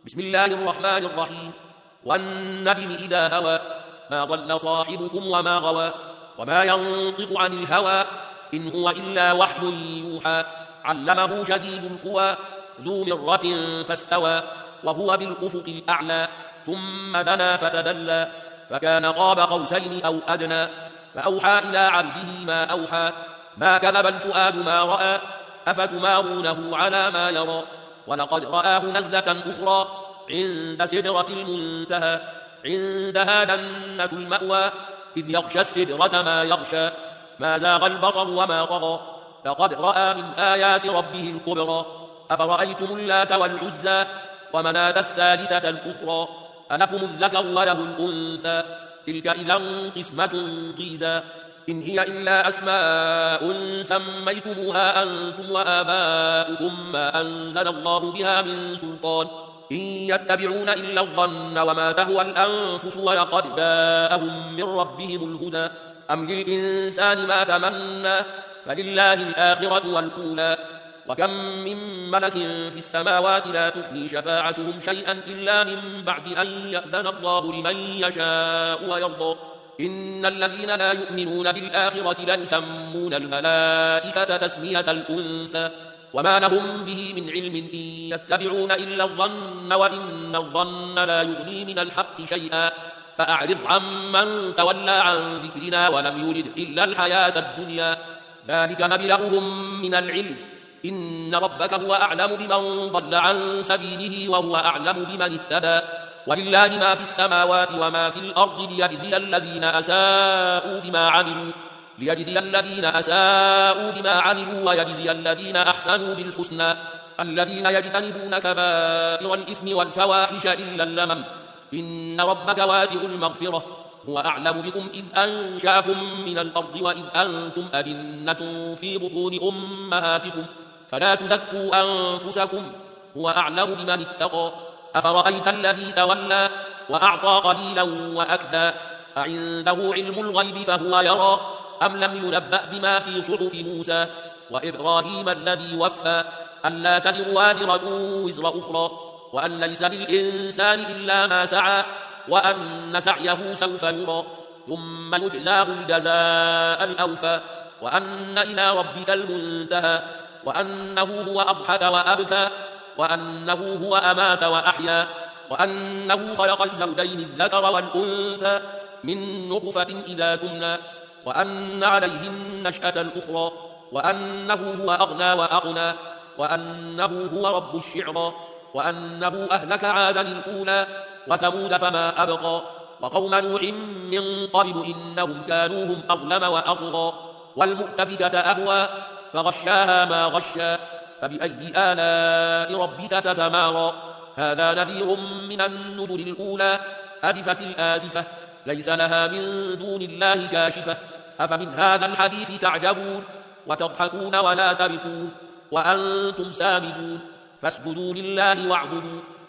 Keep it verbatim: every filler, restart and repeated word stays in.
بسم الله الرحمن الرحيم. والنجم إذا هوى ما ضل صاحبكم وما غوى وما ينطق عن الهوى إن هو إلا وحي يوحى علمه شديد القوى ذو مرة فاستوى وهو بالأفق الأعلى ثم دنا فتدلى فكان قاب قوسين أو أدنى فأوحى إلى عبده ما أوحى ما كذب الفؤاد ما رأى أفتمارونه على ما يرى ولقد رآه نزلة أخرى عند سدرة المنتهى عندها جنة المأوى إذ يغشى السدرة ما يغشى ما زاغ البصر وما طغى لقد رأى من آيات ربه الكبرى أفرأيتم اللات والعزى ومناة الثالثة الأخرى ألكم الذكر وله الأنثى تلك إذا قسمة ضيزى إن هي إلا أسماء سميتموها أنتم وآباؤكم ما أنزل الله بها من سلطان إن يتبعون إلا الظن وما تهوى الأنفس ولقد جاءهم من ربهم الهدى أم للإنسان ما تمنى فلله الآخرة والأولى وكم من ملك في السماوات لا تغني شفاعتهم شيئا إلا من بعد أن يأذن الله لمن يشاء ويرضى إن الذين لا يؤمنون بالآخرة ليسمون الملائكة تسمية الأنثى وما لهم به من علم إن يتبعون إلا الظن وإن الظن لا يغني من الحق شيئا فأعرض عمن تولى عن ذكرنا ولم يرد إلا الحياة الدنيا ذلك نبلغهم من العلم إن ربك هو أعلم بمن ضل عن سبيله وهو أعلم بمن اهتدى ولله ما في السماوات وما في الأرض ليجزي الذين أساءوا بما عملوا ليجزي الذين أساءوا بما عملوا ويجزي الذين أحسنوا بالحسنى الذين يجتنبون كبائر الإثم والفواحش إلا اللمم إن ربك واسع المغفرة هو أعلم بكم إذ أنشأكم من الأرض وإذ أنتم أجنة في بطون أمهاتكم فلا تزكوا أنفسكم هو أعلم بمن اتقى أفرأيت الذي تولى وأعطى قليلا وأكدى أعنده علم الغيب فهو يرى أم لم ينبأ بما في صحف موسى وإبراهيم الذي وفى ألا تزر وازرة وزر أخرى وأن ليس للإنسان إلا ما سعى وأن سعيه سوف يرى ثم يجزاه الجزاء الأوفى وأن إلى ربك المنتهى وأنه هو أضحك وأبكى وأنه هو أمات وأحيا وأنه خلق الزوجين الذكر والأنثى من نطفة إذا تمنى وأن عليه النشأة الأخرى وأنه هو أغنى وأقنى وأنه هو رب الشعرى وأنه أهلك عادا الأولى وثمود فما أبقى وقوم نوح من قبل إنهم كانوا هم أظلم وأطغى والمؤتفكة أهوى فغشاها ما غشى فبأي آلاء ربك تتمارى هذا نذير من النذر الأولى أزفت الآزفة ليس لها من دون الله كاشفة أفمن هذا الحديث تعجبون وتضحكون ولا تبكون وأنتم سامدون فاسجدوا لله واعبدوا